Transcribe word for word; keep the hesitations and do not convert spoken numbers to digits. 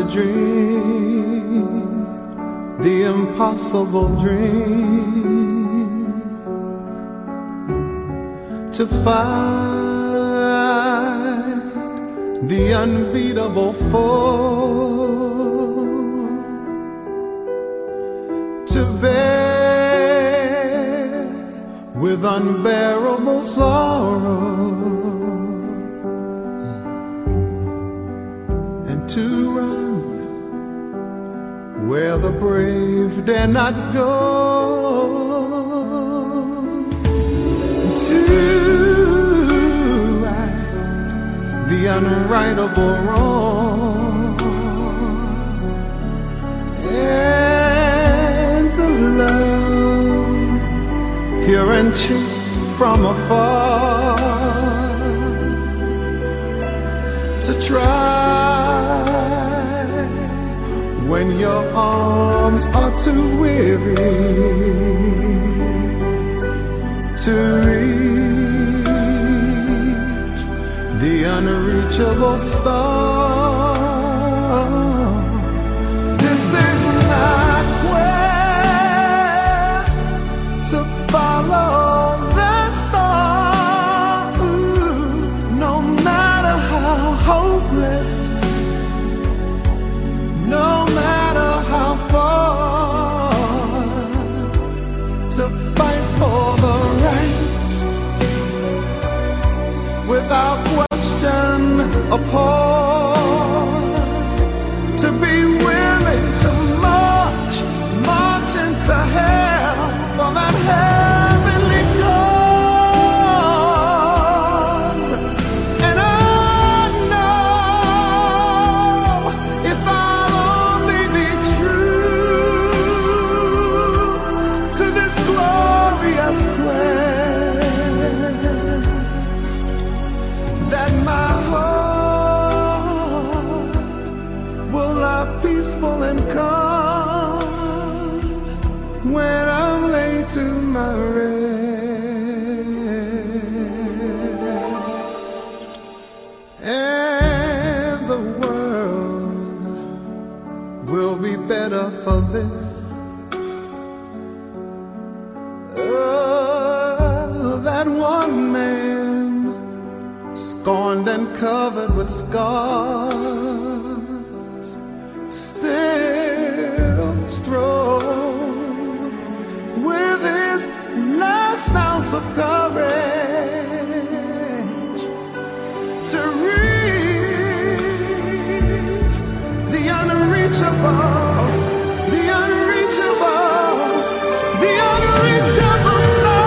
dream, the impossible dream, to fight the unbeatable foe, to bear with unbearable sorrow, and to run where the brave dare not go, to right the unrightable wrong, and to love pure and chaste from afar, to try when your arms are too weary to reach the unreachable star. This is my quest to follow that star. Ooh, no matter how hopeless, no matter how far, to fight for the right, without question or pause, to be willing to march, march into hell for that heavenly cause. And I know if I'll only be true to this glorious quest, that my heart will lie peaceful and calm when I'm laid to my rest, and the world will be better for this. Oh, that one man, scorned and covered with scars, still strove with his last ounce of courage to reach the unreachable, the unreachable, the unreachable star.